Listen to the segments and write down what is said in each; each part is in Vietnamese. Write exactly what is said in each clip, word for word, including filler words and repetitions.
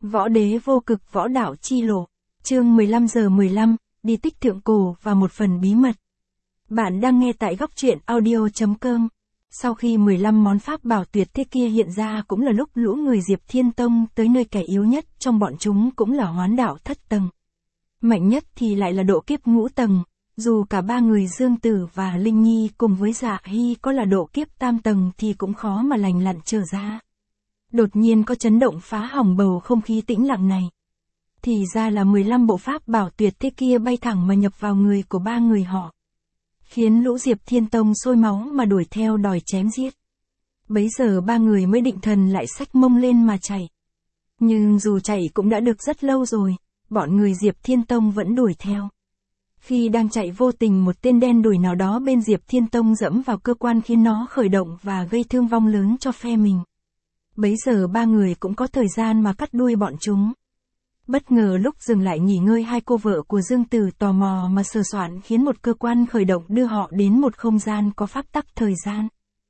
Võ đế vô cực võ đạo chi lộ. Chương mười lăm giờ mười lăm, đi tích thượng cổ và một phần bí mật. Bạn đang nghe tại góc truyện audio chấm com. Sau khi mười lăm món pháp bảo tuyệt thế kia hiện ra cũng là lúc lũ người Diệp Thiên Tông tới nơi kẻ yếu nhất trong bọn chúng cũng là hoán đạo thất tầng. Mạnh nhất thì lại là độ kiếp ngũ tầng, dù cả ba người Dương Tử và Linh Nhi cùng với Dạ Hy có là độ kiếp tam tầng thì cũng khó mà lành lặn trở ra. Đột nhiên có chấn động phá hỏng bầu không khí tĩnh lặng này. Thì ra là mười lăm bộ pháp bảo tuyệt thế kia bay thẳng mà nhập vào người của ba người họ. Khiến lũ Diệp Thiên Tông sôi máu mà đuổi theo đòi chém giết. Bấy giờ ba người mới định thần lại xách mông lên mà chạy. Nhưng dù chạy cũng đã được rất lâu rồi, bọn người Diệp Thiên Tông vẫn đuổi theo. Khi đang chạy vô tình một tên đen đuổi nào đó bên Diệp Thiên Tông dẫm vào cơ quan khiến nó khởi động và gây thương vong lớn cho phe mình. Bấy giờ ba người cũng có thời gian mà cắt đuôi bọn chúng. Bất ngờ lúc dừng lại nghỉ ngơi hai cô vợ của Dương Tử tò mò mà sờ soạn khiến một cơ quan khởi động đưa họ đến một không gian có pháp tắc thời gian.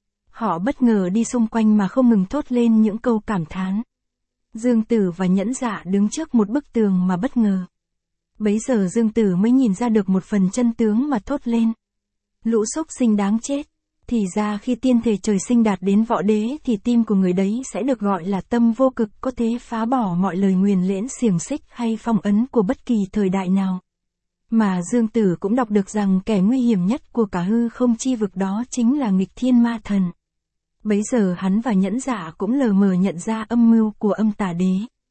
Họ bất ngờ đi xung quanh mà không ngừng thốt lên những câu cảm thán. Dương Tử và Nhẫn Dạ đứng trước một bức tường mà bất ngờ. Bấy giờ Dương Tử mới nhìn ra được một phần chân tướng mà thốt lên. Lũ súc sinh đáng chết. Thì ra khi tiên thể trời sinh đạt đến võ đế thì tim của người đấy sẽ được gọi là tâm vô cực, có thể phá bỏ mọi lời nguyền lễn xiềng xích hay phong ấn của bất kỳ thời đại nào. Mà Dương Tử cũng đọc được rằng kẻ nguy hiểm nhất của cả hư không chi vực đó chính là nghịch thiên ma thần. Bấy giờ hắn và Nhẫn Dạ cũng lờ mờ nhận ra âm mưu của âm tà đế.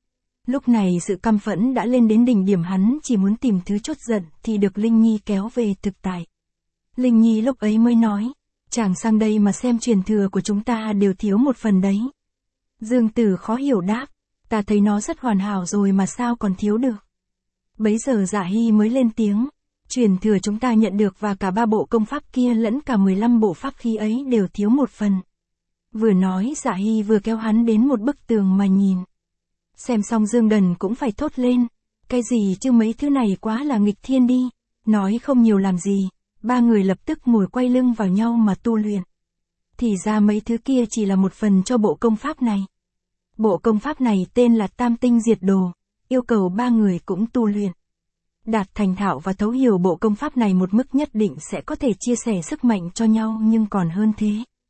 Lúc này sự căm phẫn đã lên đến đỉnh điểm, hắn chỉ muốn tìm thứ chốt giận thì được Linh Nhi kéo về thực tại. Linh Nhi lúc ấy mới nói, chàng sang đây mà xem truyền thừa của chúng ta đều thiếu một phần đấy. Dương Tử khó hiểu đáp, ta thấy nó rất hoàn hảo rồi mà sao còn thiếu được. Bấy giờ Dạ Hy mới lên tiếng, truyền thừa chúng ta nhận được và cả ba bộ công pháp kia lẫn cả mười lăm bộ pháp khí ấy đều thiếu một phần. Vừa nói Dạ Hy vừa kéo hắn đến một bức tường mà nhìn. Xem xong Dương Đần cũng phải thốt lên, cái gì chứ mấy thứ này quá là nghịch thiên đi. Nói không nhiều làm gì, ba người lập tức ngồi quay lưng vào nhau mà tu luyện. Thì ra mấy thứ kia chỉ là một phần cho bộ công pháp này. Bộ công pháp này tên là Tam Tinh Diệt Đồ, yêu cầu ba người cũng tu luyện. Đạt thành thạo và thấu hiểu bộ công pháp này một mức nhất định sẽ có thể chia sẻ sức mạnh cho nhau, nhưng còn hơn thế.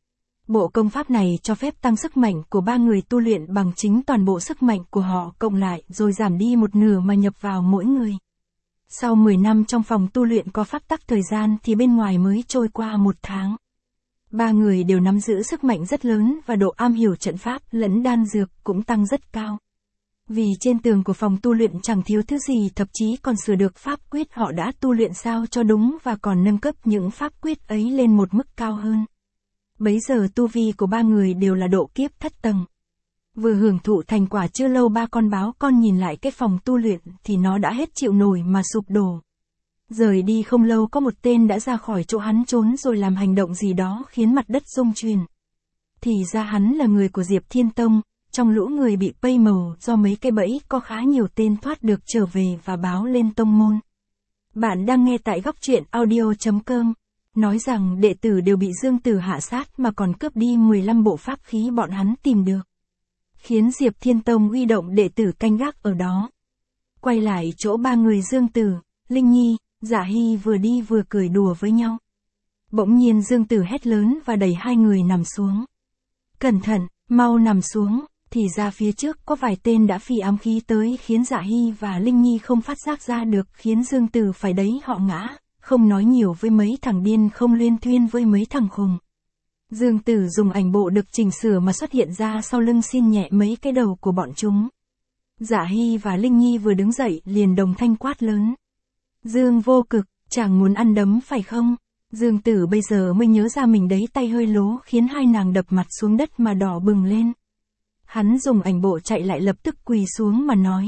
Bộ công pháp này cho phép tăng sức mạnh của ba người tu luyện bằng chính toàn bộ sức mạnh của họ cộng lại rồi giảm đi một nửa mà nhập vào mỗi người. Sau mười năm trong phòng tu luyện có pháp tắc thời gian thì bên ngoài mới trôi qua một tháng. Ba người đều nắm giữ sức mạnh rất lớn và độ am hiểu trận pháp lẫn đan dược cũng tăng rất cao. Vì trên tường của phòng tu luyện chẳng thiếu thứ gì, thậm chí còn sửa được pháp quyết họ đã tu luyện sao cho đúng và còn nâng cấp những pháp quyết ấy lên một mức cao hơn. Bấy giờ tu vi của ba người đều là độ kiếp thất tầng. Vừa hưởng thụ thành quả chưa lâu ba con báo con nhìn lại cái phòng tu luyện thì nó đã hết chịu nổi mà sụp đổ. Rời đi không lâu có một tên đã ra khỏi chỗ hắn trốn rồi làm hành động gì đó khiến mặt đất rung chuyển. Thì ra hắn là người của Diệp Thiên Tông, trong lũ người bị pây màu do mấy cái bẫy có khá nhiều tên thoát được trở về và báo lên tông môn. Bạn đang nghe tại góc truyện audio chấm com. Nói rằng đệ tử đều bị Dương Tử hạ sát mà còn cướp đi mười lăm bộ pháp khí bọn hắn tìm được. Khiến Diệp Thiên Tông huy động đệ tử canh gác ở đó. Quay lại chỗ ba người Dương Tử, Linh Nhi, Dạ Hy vừa đi vừa cười đùa với nhau. Bỗng nhiên Dương Tử hét lớn và đẩy hai người nằm xuống. Cẩn thận, mau nằm xuống, thì ra phía trước có vài tên đã phi ám khí tới khiến Dạ Hy và Linh Nhi không phát giác ra được, khiến Dương Tử phải đẩy họ ngã. Không nói nhiều với mấy thằng điên, không luyên thuyên với mấy thằng khùng. Dương Tử dùng ảnh bộ được chỉnh sửa mà xuất hiện ra sau lưng xin nhẹ mấy cái đầu của bọn chúng. Dạ Hy và Linh Nhi vừa đứng dậy liền đồng thanh quát lớn. Dương vô cực, chẳng muốn ăn đấm phải không? Dương Tử bây giờ mới nhớ ra mình đấy tay hơi lố khiến hai nàng đập mặt xuống đất mà đỏ bừng lên. Hắn dùng ảnh bộ chạy lại lập tức quỳ xuống mà nói.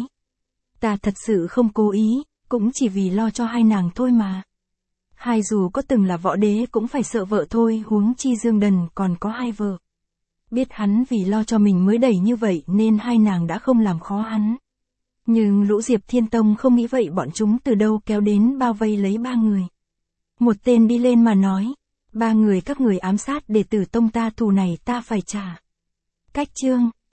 Ta thật sự không cố ý, cũng chỉ vì lo cho hai nàng thôi mà. Hai dù có từng là võ đế cũng phải sợ vợ thôi, huống chi Dương Đần còn có hai vợ. Biết hắn vì lo cho mình mới đẩy như vậy nên hai nàng đã không làm khó hắn. Nhưng lũ Diệp Thiên Tông không nghĩ vậy, bọn chúng từ đâu kéo đến bao vây lấy ba người. Một tên đi lên mà nói, ba người các người ám sát đệ tử tông ta, thù này ta phải trả. Cách chương.